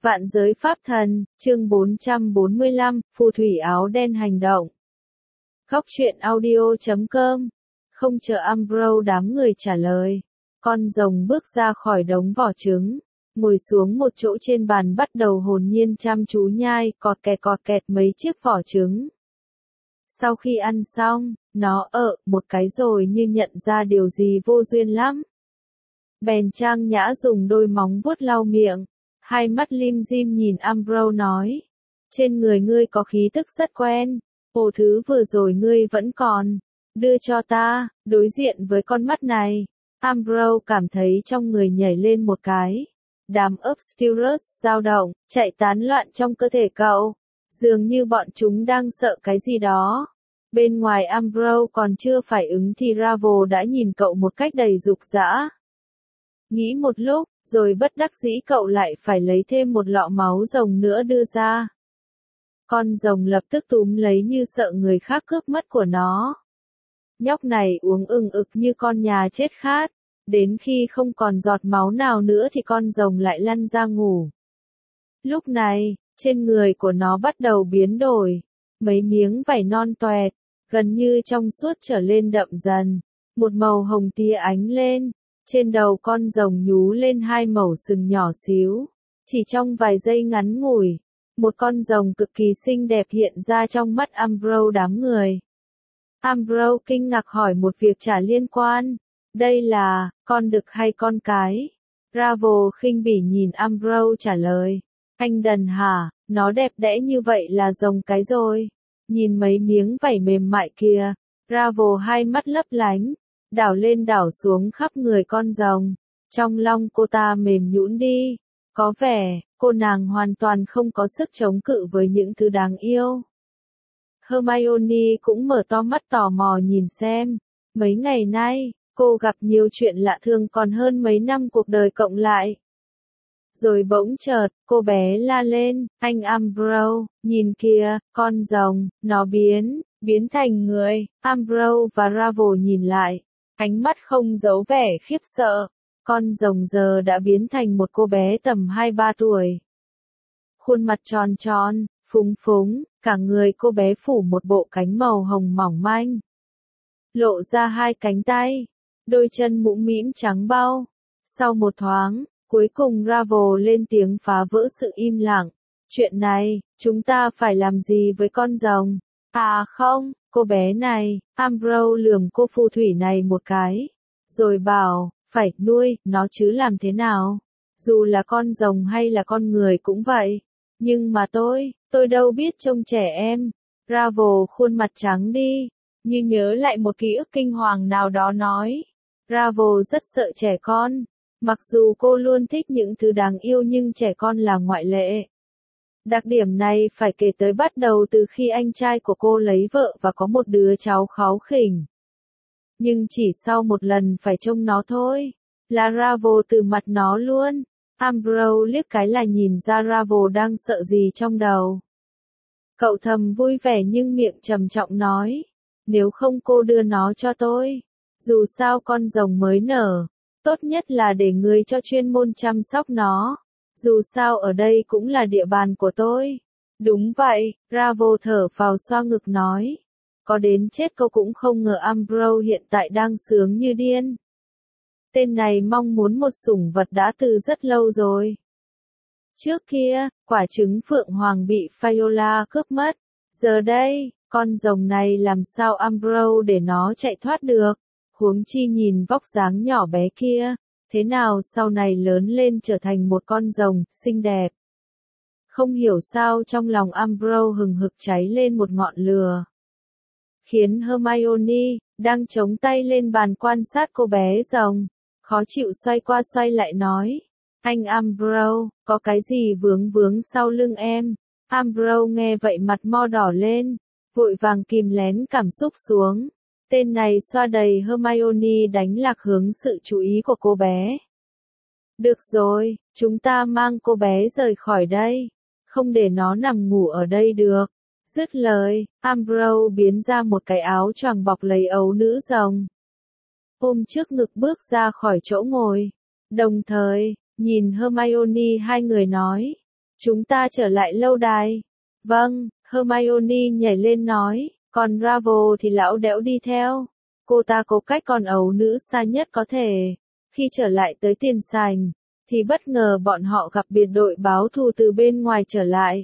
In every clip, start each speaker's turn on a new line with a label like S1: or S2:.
S1: Vạn giới pháp thần, chương 445, phù thủy áo đen hành động. Góc truyện audio.com. Không chờ Ambrose đám người trả lời, con rồng bước ra khỏi đống vỏ trứng, ngồi xuống một chỗ trên bàn bắt đầu hồn nhiên chăm chú nhai, cọt kẹt mấy chiếc vỏ trứng. Sau khi ăn xong, nó một cái rồi như nhận ra điều gì vô duyên lắm. Bèn trang nhã dùng đôi móng vuốt lau miệng, hai mắt lim dim nhìn Ambrose nói. Trên người ngươi có khí tức rất quen, thứ vừa rồi ngươi vẫn còn. Đưa cho ta, đối diện với con mắt này. Ambrose cảm thấy trong người nhảy lên một cái. Đám Obscurus dao động, chạy tán loạn trong cơ thể cậu. Dường như bọn chúng đang sợ cái gì đó. Bên ngoài Ambrose còn chưa phải ứng thì Ravel đã nhìn cậu một cách đầy dục dã. Nghĩ một lúc, rồi bất đắc dĩ cậu lại phải lấy thêm một lọ máu rồng nữa đưa ra. Con rồng lập tức túm lấy như sợ người khác cướp mất của nó. Nhóc này uống ực như con nhà chết khát, đến khi không còn giọt máu nào nữa thì con rồng lại lăn ra ngủ. Lúc này, trên người của nó bắt đầu biến đổi, mấy miếng vảy non toẹt, gần như trong suốt trở lên đậm dần, một màu hồng tia ánh lên. Trên đầu con rồng nhú lên hai mẩu sừng nhỏ xíu. Chỉ trong vài giây ngắn ngủi, một con rồng cực kỳ xinh đẹp hiện ra trong mắt Ambrose đám người. Ambrose kinh ngạc hỏi một việc chả liên quan. Đây là, con đực hay con cái? Ravel khinh bỉ nhìn Ambrose trả lời. Anh đần hả, nó đẹp đẽ như vậy là rồng cái rồi. Nhìn mấy miếng vảy mềm mại kia, Ravel hai mắt lấp lánh. Đảo lên đảo xuống khắp người con rồng. Trong lòng cô ta mềm nhũn đi. Có vẻ, cô nàng hoàn toàn không có sức chống cự với những thứ đáng yêu. Hermione cũng mở to mắt tò mò nhìn xem. Mấy ngày nay, cô gặp nhiều chuyện lạ thường còn hơn mấy năm cuộc đời cộng lại. Rồi bỗng chợt, cô bé la lên, anh Ambrose, nhìn kìa, con rồng, nó biến thành người. Ambrose và Ravel nhìn lại. Ánh mắt không giấu vẻ khiếp sợ, con rồng giờ đã biến thành một cô bé tầm 2-3 tuổi. Khuôn mặt tròn tròn, phúng phúng, cả người cô bé phủ một bộ cánh màu hồng mỏng manh. Lộ ra hai cánh tay, đôi chân mũm mĩm trắng bau. Sau một thoáng, cuối cùng Ravel lên tiếng phá vỡ sự im lặng. Chuyện này, chúng ta phải làm gì với con rồng? À không, cô bé này, Ambrose lườm cô phù thủy này một cái, rồi bảo, phải nuôi nó chứ làm thế nào? Dù là con rồng hay là con người cũng vậy. Nhưng mà tôi đâu biết trông trẻ em. Ravel khuôn mặt trắng đi, như nhớ lại một ký ức kinh hoàng nào đó nói. Ravel rất sợ trẻ con. Mặc dù cô luôn thích những thứ đáng yêu nhưng trẻ con là ngoại lệ. Đặc điểm này phải kể tới bắt đầu từ khi anh trai của cô lấy vợ và có một đứa cháu kháu khỉnh. Nhưng chỉ sau một lần phải trông nó thôi, là Ravel từ mặt nó luôn. Ambrose liếc cái là nhìn ra Ravel đang sợ gì trong đầu. Cậu thầm vui vẻ nhưng miệng trầm trọng nói, nếu không cô đưa nó cho tôi. Dù sao con rồng mới nở, tốt nhất là để người cho chuyên môn chăm sóc nó. Dù sao ở đây cũng là địa bàn của tôi. Đúng vậy, Ravel thở phào xoa ngực nói. Có đến chết cô cũng không ngờ Ambrose hiện tại đang sướng như điên. Tên này mong muốn một sủng vật đã từ rất lâu rồi. Trước kia, quả trứng phượng hoàng bị Viola cướp mất. Giờ đây, con rồng này làm sao Ambrose để nó chạy thoát được. Huống chi nhìn vóc dáng nhỏ bé kia. Thế nào sau này lớn lên trở thành một con rồng, xinh đẹp. Không hiểu sao trong lòng Ambrose hừng hực cháy lên một ngọn lửa. Khiến Hermione, đang chống tay lên bàn quan sát cô bé rồng, khó chịu xoay qua xoay lại nói. Anh Ambrose, có cái gì vướng sau lưng em? Ambrose nghe vậy mặt mo đỏ lên, vội vàng kìm nén cảm xúc xuống. Tên này xoa đầy Hermione đánh lạc hướng sự chú ý của cô bé. Được rồi, chúng ta mang cô bé rời khỏi đây. Không để nó nằm ngủ ở đây được. Dứt lời, Ambrose biến ra một cái áo choàng bọc lấy ấu nữ rồng. Ôm trước ngực bước ra khỏi chỗ ngồi. Đồng thời, nhìn Hermione hai người nói. Chúng ta trở lại lâu đài. Vâng, Hermione nhảy lên nói, còn Draco thì lão đẽo đi theo. Cô ta cố cách con ấu nữ xa nhất có thể. Khi trở lại tới tiền sảnh, thì bất ngờ bọn họ gặp biệt đội báo thù từ bên ngoài trở lại.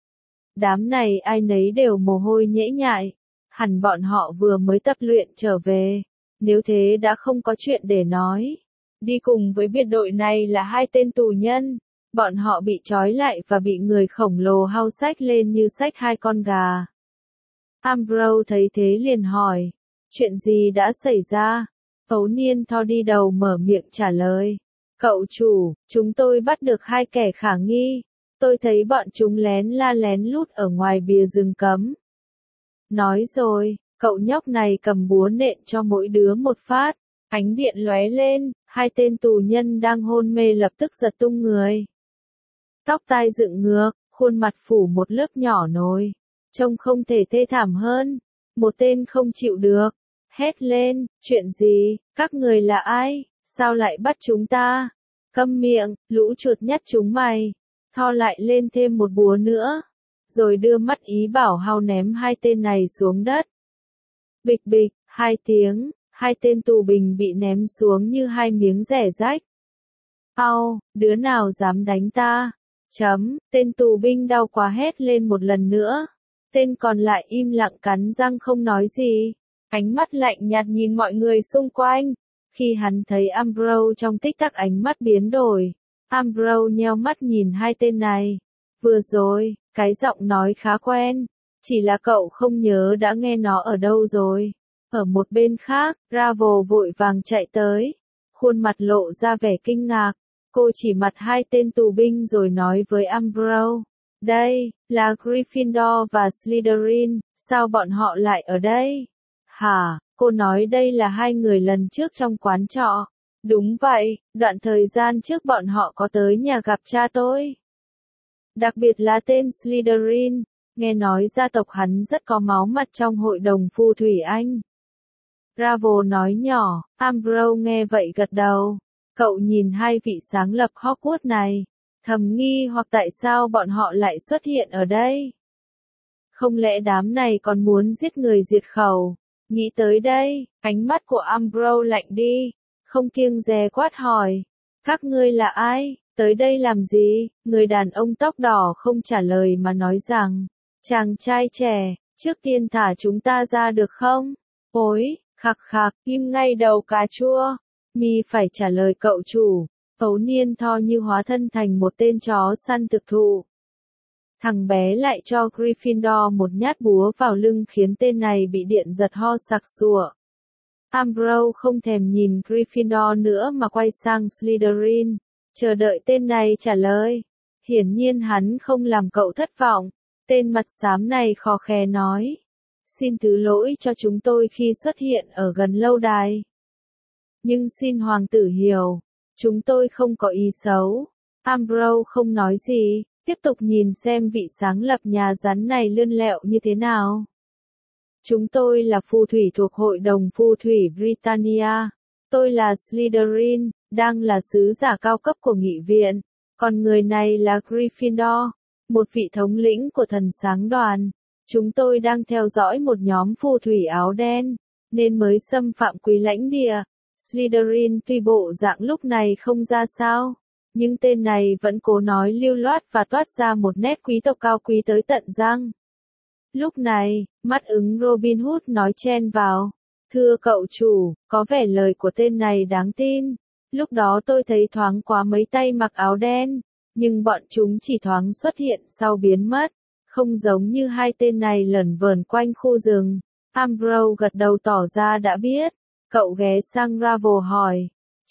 S1: Đám này ai nấy đều mồ hôi nhễ nhại. Hẳn bọn họ vừa mới tập luyện trở về. Nếu thế đã không có chuyện để nói. Đi cùng với biệt đội này là 2 tên tù nhân. Bọn họ bị trói lại và bị người khổng lồ hau xách lên như xách 2 con gà. Umbridge thấy thế liền hỏi. Chuyện gì đã xảy ra? Ấu niên Thor đi đầu mở miệng trả lời. Cậu chủ, chúng tôi bắt được 2 kẻ khả nghi. Tôi thấy bọn chúng lén la lén lút ở ngoài bìa rừng cấm. Nói rồi, cậu nhóc này cầm búa nện cho mỗi đứa một phát. Ánh điện lóe lên, 2 tên tù nhân đang hôn mê lập tức giật tung người. Tóc tai dựng ngược, khuôn mặt phủ một lớp nhỏ nồi. Trông không thể thê thảm hơn. Một tên không chịu được. Hét lên, chuyện gì, các người là ai, sao lại bắt chúng ta? Câm miệng, lũ chuột nhắt chúng mày. Thor lại lên thêm một búa nữa. Rồi đưa mắt ý bảo hao ném 2 tên này xuống đất. Bịch bịch, 2 tiếng, 2 tên tù binh bị ném xuống như 2 miếng rẻ rách. Au, đứa nào dám đánh ta? Tên tù binh đau quá hét lên một lần nữa. Tên còn lại im lặng cắn răng không nói gì. Ánh mắt lạnh nhạt nhìn mọi người xung quanh. Khi hắn thấy Umbridge trong tích tắc ánh mắt biến đổi. Umbridge nheo mắt nhìn 2 tên này. Vừa rồi, cái giọng nói khá quen. Chỉ là cậu không nhớ đã nghe nó ở đâu rồi. Ở một bên khác, Draco vội vàng chạy tới. Khuôn mặt lộ ra vẻ kinh ngạc. Cô chỉ mặt 2 tên tù binh rồi nói với Umbridge. Đây, là Gryffindor và Slytherin, sao bọn họ lại ở đây? Hả, cô nói đây là 2 người lần trước trong quán trọ. Đúng vậy, đoạn thời gian trước bọn họ có tới nhà gặp cha tôi. Đặc biệt là tên Slytherin, nghe nói gia tộc hắn rất có máu mặt trong hội đồng phù thủy Anh. Draco nói nhỏ, Umbridge nghe vậy gật đầu. Cậu nhìn 2 vị sáng lập Hogwarts này, thầm nghi hoặc tại sao bọn họ lại xuất hiện ở đây. Không lẽ đám này còn muốn giết người diệt khẩu? Nghĩ tới đây, ánh mắt của Umbridge lạnh đi, không kiêng dè quát hỏi. Các ngươi là ai? Tới đây làm gì? Người đàn ông tóc đỏ không trả lời mà nói rằng, chàng trai trẻ, trước tiên thả chúng ta ra được không? Ôi, khạc khạc, im ngay đầu cà chua. Mi phải trả lời cậu chủ. Ấu niên Thor như hóa thân thành một tên chó săn thực thụ. Thằng bé lại cho Gryffindor một nhát búa vào lưng khiến tên này bị điện giật ho sặc sụa. Umbridge không thèm nhìn Gryffindor nữa mà quay sang Slytherin, chờ đợi tên này trả lời. Hiển nhiên hắn không làm cậu thất vọng. Tên mặt xám này khò khè nói. Xin thứ lỗi cho chúng tôi khi xuất hiện ở gần lâu đài. Nhưng xin hoàng tử hiểu, chúng tôi không có ý xấu. Umbridge không nói gì, tiếp tục nhìn xem vị sáng lập nhà rắn này lươn lẹo như thế nào. Chúng tôi là phù thủy thuộc hội đồng phù thủy Britannia. Tôi là Slytherin, đang là sứ giả cao cấp của nghị viện. Còn người này là Gryffindor, một vị thống lĩnh của thần sáng đoàn. Chúng tôi đang theo dõi một nhóm phù thủy áo đen, nên mới xâm phạm quý lãnh địa. Slytherin tuy bộ dạng lúc này không ra sao, nhưng tên này vẫn cố nói lưu loát và toát ra một nét quý tộc cao quý tới tận răng. Lúc này, mắt ứng Robin Hood nói chen vào. Thưa cậu chủ, có vẻ lời của tên này đáng tin. Lúc đó tôi thấy thoáng quá mấy tay mặc áo đen, nhưng bọn chúng chỉ thoáng xuất hiện sau biến mất, không giống như 2 tên này lẩn vẩn quanh khu rừng. Umbridge gật đầu tỏ ra đã biết. Cậu ghé sang Draco hỏi.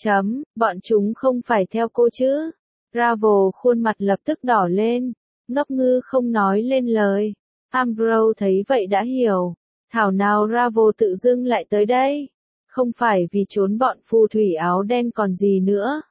S1: Bọn chúng không phải theo cô chứ? Draco khuôn mặt lập tức đỏ lên, ngốc ngư không nói lên lời. Umbridge thấy vậy đã hiểu. Thảo nào Draco tự dưng lại tới đây? Không phải vì trốn bọn phù thủy áo đen còn gì nữa.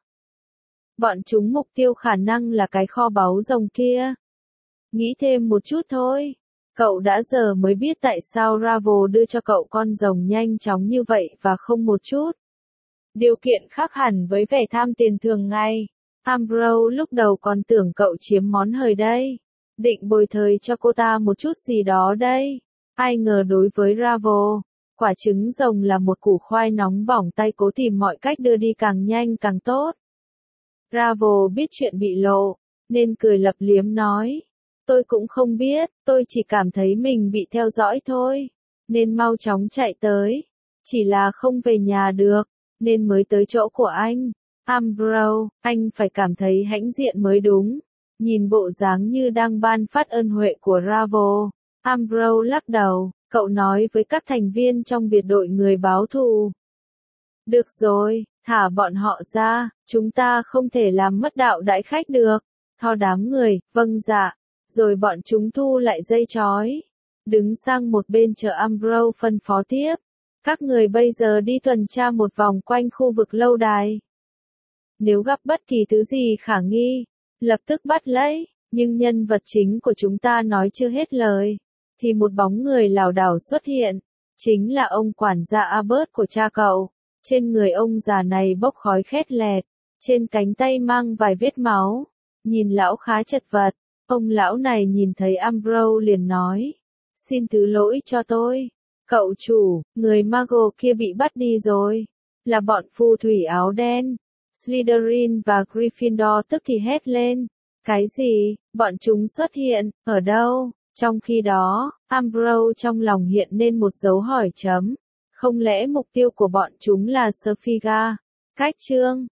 S1: Bọn chúng mục tiêu khả năng là cái kho báu rồng kia. Nghĩ thêm một chút thôi. Cậu đã giờ mới biết tại sao Draco đưa cho cậu con rồng nhanh chóng như vậy và không một chút điều kiện khác hẳn với vẻ tham tiền thường ngày. Ambrose lúc đầu còn tưởng cậu chiếm món hời đây. Định bồi thời cho cô ta một chút gì đó đây. Ai ngờ đối với Bravo, quả trứng rồng là một củ khoai nóng bỏng tay cố tìm mọi cách đưa đi càng nhanh càng tốt. Bravo biết chuyện bị lộ, nên cười lấp liếm nói. Tôi cũng không biết, tôi chỉ cảm thấy mình bị theo dõi thôi, nên mau chóng chạy tới. Chỉ là không về nhà được, nên mới tới chỗ của anh. Ambrose, anh phải cảm thấy hãnh diện mới đúng. Nhìn bộ dáng như đang ban phát ơn huệ của Bravo, Ambrose lắc đầu, cậu nói với các thành viên trong biệt đội người báo thù. Được rồi, thả bọn họ ra, chúng ta không thể làm mất đạo đãi khách được. Thao đám người, vâng dạ, rồi bọn chúng thu lại dây trói. Đứng sang một bên chờ Ambrose phân phó tiếp. Các người bây giờ đi tuần tra một vòng quanh khu vực lâu đài. Nếu gặp bất kỳ thứ gì khả nghi, lập tức bắt lấy, nhưng nhân vật chính của chúng ta nói chưa hết lời, thì một bóng người lảo đảo xuất hiện, chính là ông quản gia Albert của cha cậu. Trên người ông già này bốc khói khét lẹt, trên cánh tay mang vài vết máu, nhìn lão khá chật vật. Ông lão này nhìn thấy Ambrose liền nói, xin thứ lỗi cho tôi, cậu chủ, người Mago kia bị bắt đi rồi, là bọn phù thủy áo đen. Slytherin và Gryffindor tức thì hét lên. Cái gì? Bọn chúng xuất hiện, ở đâu? Trong khi đó, Ambrose trong lòng hiện nên một dấu hỏi chấm. Không lẽ mục tiêu của bọn chúng là Sfigga? Cách chương